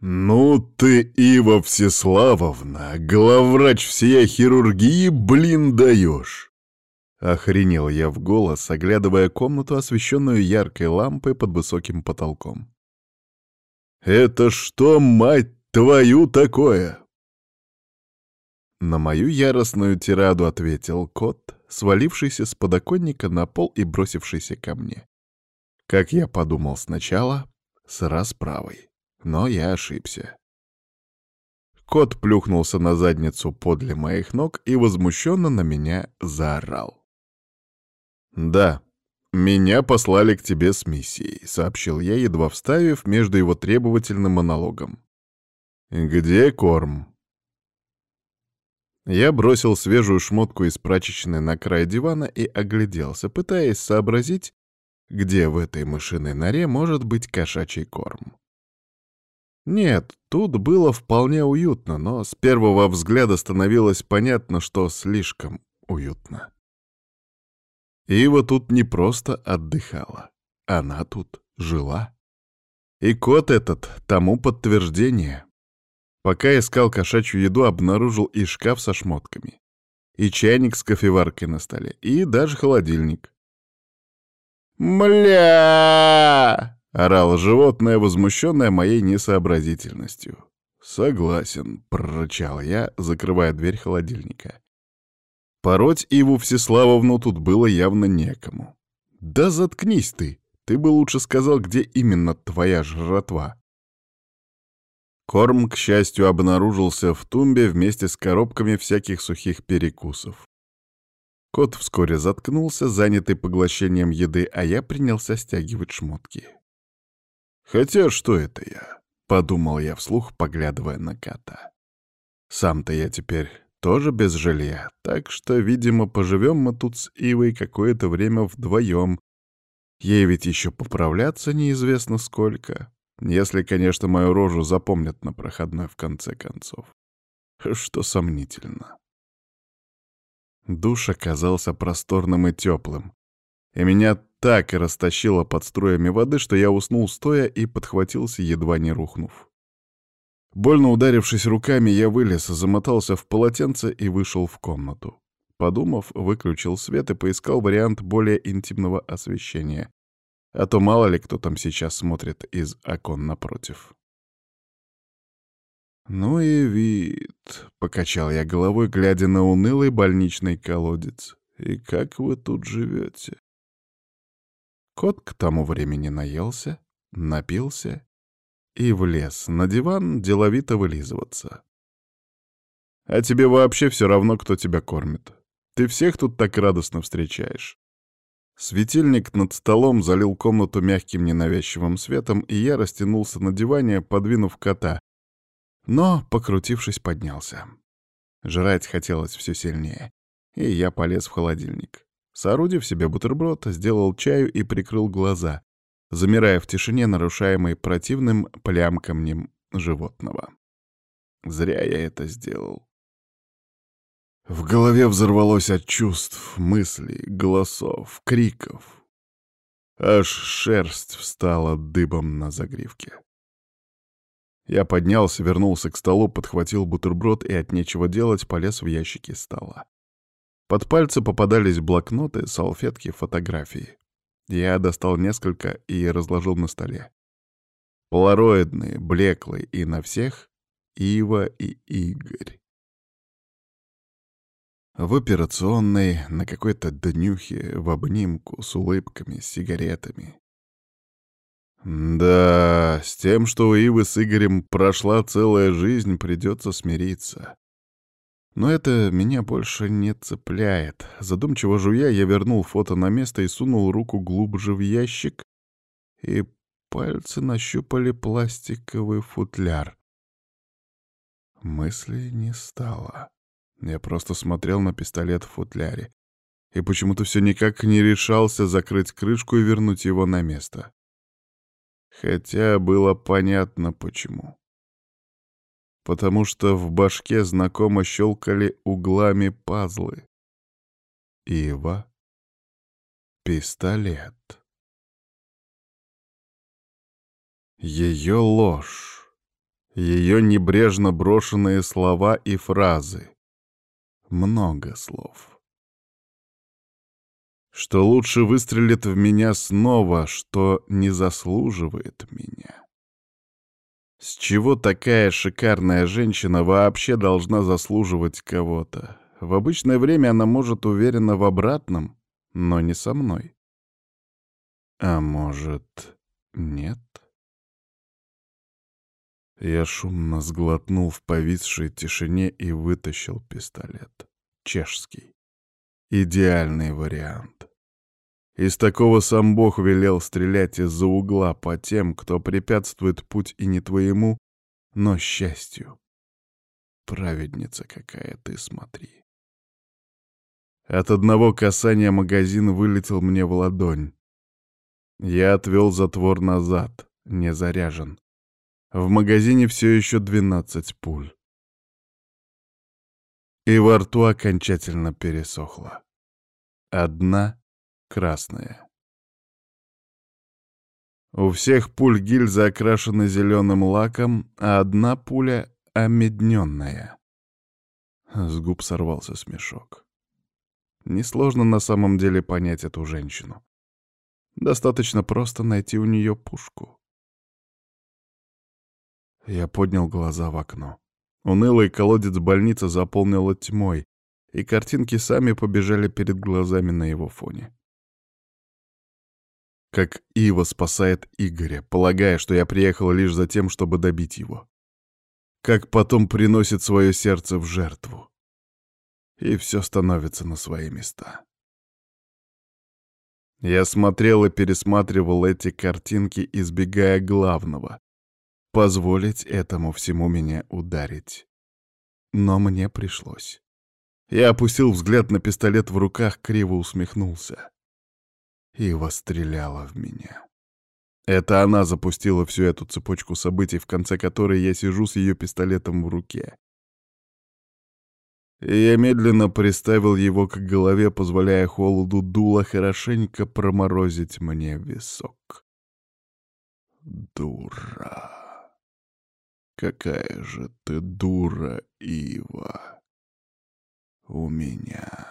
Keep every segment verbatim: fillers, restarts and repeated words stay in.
«Ну ты, Ива Всеславовна, главврач всея хирургии, блин, даешь!» Охренел я в голос, оглядывая комнату, освещенную яркой лампой под высоким потолком. «Это что, мать твою, такое?» На мою яростную тираду ответил кот, свалившийся с подоконника на пол и бросившийся ко мне. Как я подумал сначала, с расправой. Но я ошибся. Кот плюхнулся на задницу подле моих ног и возмущенно на меня заорал. «Да, меня послали к тебе с миссией», — сообщил я, едва вставив между его требовательным монологом. «Где корм?» Я бросил свежую шмотку из прачечной на край дивана и огляделся, пытаясь сообразить, где в этой мышиной норе может быть кошачий корм. Нет, тут было вполне уютно, но с первого взгляда становилось понятно, что слишком уютно. Ива тут не просто отдыхала, она тут жила. И кот этот тому подтверждение. Пока искал кошачью еду, обнаружил и шкаф со шмотками, и чайник с кофеваркой на столе, и даже холодильник. «Мля!» — орало животное, возмущенное моей несообразительностью. «Согласен», — прорычал я, закрывая дверь холодильника. Пороть Иву Всеславовну тут было явно некому. «Да заткнись ты! Ты бы лучше сказал, где именно твоя жратва». Корм, к счастью, обнаружился в тумбе вместе с коробками всяких сухих перекусов. Кот вскоре заткнулся, занятый поглощением еды, а я принялся стягивать шмотки. «Хотя что это я?» — подумал я вслух, поглядывая на кота. «Сам-то я теперь тоже без жилья, так что, видимо, поживем мы тут с Ивой какое-то время вдвоем. Ей ведь еще поправляться неизвестно сколько, если, конечно, мою рожу запомнят на проходной в конце концов. Что сомнительно». Душ оказался просторным и теплым, и меня так и растащило под струями воды, что я уснул стоя и подхватился, едва не рухнув. Больно ударившись руками, я вылез, замотался в полотенце и вышел в комнату. Подумав, выключил свет и поискал вариант более интимного освещения, а то мало ли кто там сейчас смотрит из окон напротив. «Ну и вид», — покачал я головой, глядя на унылый больничный колодец. «И как вы тут живете?» Кот к тому времени наелся, напился и влез на диван деловито вылизываться. «А тебе вообще все равно, кто тебя кормит. Ты всех тут так радостно встречаешь». Светильник над столом залил комнату мягким ненавязчивым светом, и я растянулся на диване, подвинув кота, но, покрутившись, поднялся. Жрать хотелось все сильнее, и я полез в холодильник. Соорудив себе бутерброд, сделал чаю и прикрыл глаза, замирая в тишине, нарушаемой противным плямканьем животного. Зря я это сделал. В голове взорвалось от чувств, мыслей, голосов, криков. Аж шерсть встала дыбом на загривке. Я поднялся, вернулся к столу, подхватил бутерброд и от нечего делать полез в ящики стола. Под пальцы попадались блокноты, салфетки, фотографии. Я достал несколько и разложил на столе. Полароидные, блеклые, и на всех Ива и Игорь. В операционной, на какой-то днюхе, в обнимку, с улыбками, с сигаретами. Да, с тем, что у Ивы с Игорем прошла целая жизнь, придется смириться. Но это меня больше не цепляет. Задумчиво жуя, я вернул фото на место и сунул руку глубже в ящик, и пальцы нащупали пластиковый футляр. Мыслей не стало. Я просто смотрел на пистолет в футляре и почему-то все никак не решался закрыть крышку и вернуть его на место. Хотя было понятно почему. Потому что в башке знакомо щелкали углами пазлы. Ива. Пистолет. Ее ложь. Ее небрежно брошенные слова и фразы. Много слов. Что лучше выстрелит в меня снова, что не заслуживает меня. С чего такая шикарная женщина вообще должна заслуживать кого-то? В обычное время она может уверена в обратном, но не со мной. А может, нет? Я шумно сглотнул в повисшей тишине и вытащил пистолет. Чешский. Идеальный вариант. Из такого сам Бог велел стрелять из-за угла по тем, кто препятствует путь и не твоему, но счастью. Праведница какая ты, смотри. От одного касания магазин вылетел мне в ладонь. Я отвел затвор назад, не заряжен. В магазине все еще двенадцать пуль. И во рту окончательно пересохло. Одна красная. У всех пуль гильзы окрашены зеленым лаком, а одна пуля омедненная. С губ сорвался смешок. Несложно на самом деле понять эту женщину. Достаточно просто найти у нее пушку. Я поднял глаза в окно. Унылый колодец больницы заполнило тьмой, и картинки сами побежали перед глазами на его фоне. Как Ива спасает Игоря, полагая, что я приехал лишь за тем, чтобы добить его. Как потом приносит свое сердце в жертву. И все становится на свои места. Я смотрел и пересматривал эти картинки, избегая главного — позволить этому всему меня ударить. Но мне пришлось. Я опустил взгляд на пистолет в руках, криво усмехнулся. Ива стреляла в меня. Это она запустила всю эту цепочку событий, в конце которой я сижу с ее пистолетом в руке. И я медленно приставил его к голове, позволяя холоду дула хорошенько проморозить мне висок. Дура. Какая же ты дура, Ива. У меня.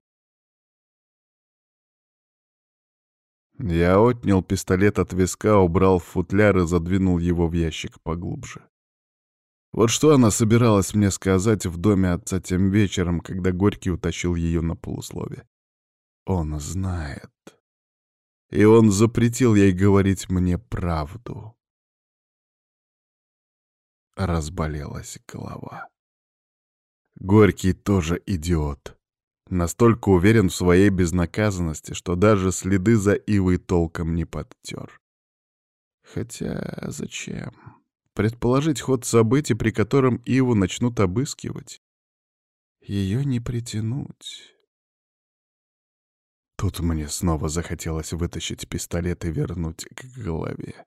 Я отнял пистолет от виска, убрал в футляр и задвинул его в ящик поглубже. Вот что она собиралась мне сказать в доме отца тем вечером, когда Горький утащил ее на полуслове. Он знает. И он запретил ей говорить мне правду. Разболелась голова. Горький тоже идиот. Настолько уверен в своей безнаказанности, что даже следы за Ивой толком не подтер. Хотя зачем? Предположить ход событий, при котором Иву начнут обыскивать. Ее не притянуть. Тут мне снова захотелось вытащить пистолет и вернуть к голове.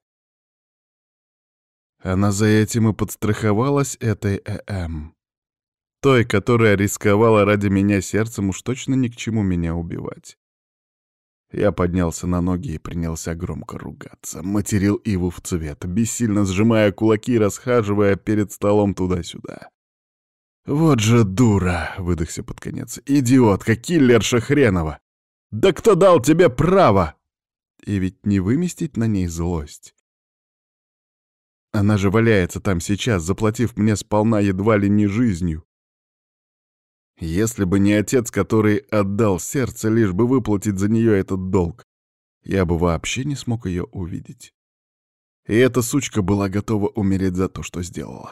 Она за этим и подстраховалась этой ЭМ. Той, которая рисковала ради меня сердцем, уж точно ни к чему меня убивать. Я поднялся на ноги и принялся громко ругаться. Материл Иву в цвет, бессильно сжимая кулаки, расхаживая перед столом туда-сюда. «Вот же дура!» — выдохся под конец. «Идиотка, киллерша хренова! Да кто дал тебе право?» И ведь не выместить на ней злость. Она же валяется там сейчас, заплатив мне сполна едва ли не жизнью. Если бы не отец, который отдал сердце, лишь бы выплатить за нее этот долг, я бы вообще не смог ее увидеть. И эта сучка была готова умереть за то, что сделала.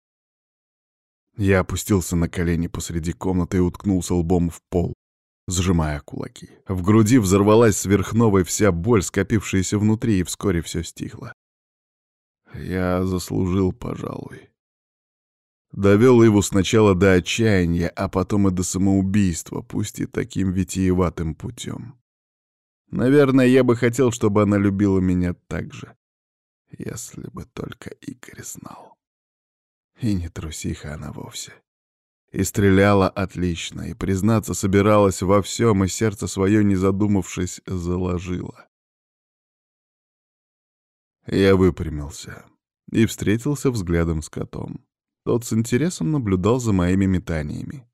Я опустился на колени посреди комнаты и уткнулся лбом в пол, сжимая кулаки. В груди взорвалась сверхновой вся боль, скопившаяся внутри, и вскоре все стихло. Я заслужил, пожалуй. Довел его сначала до отчаяния, а потом и до самоубийства, пусть и таким витиеватым путем. Наверное, я бы хотел, чтобы она любила меня так же, если бы только Игорь знал. И не трусиха она вовсе. И стреляла отлично, и, признаться, собиралась во всем, и сердце свое, не задумавшись, заложила. Я выпрямился. и встретился взглядом с котом. Тот с интересом наблюдал за моими метаниями.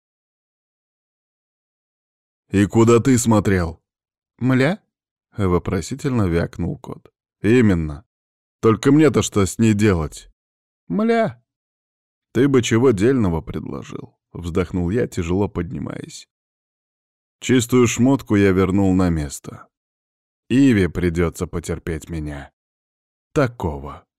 «И куда ты смотрел?» «Мля?» — вопросительно вякнул кот. «Именно. Только мне-то что с ней делать?» «Мля!» «Ты бы чего дельного предложил?» — вздохнул я, тяжело поднимаясь. Чистую шмотку я вернул на место. Иве придется потерпеть меня. Такого.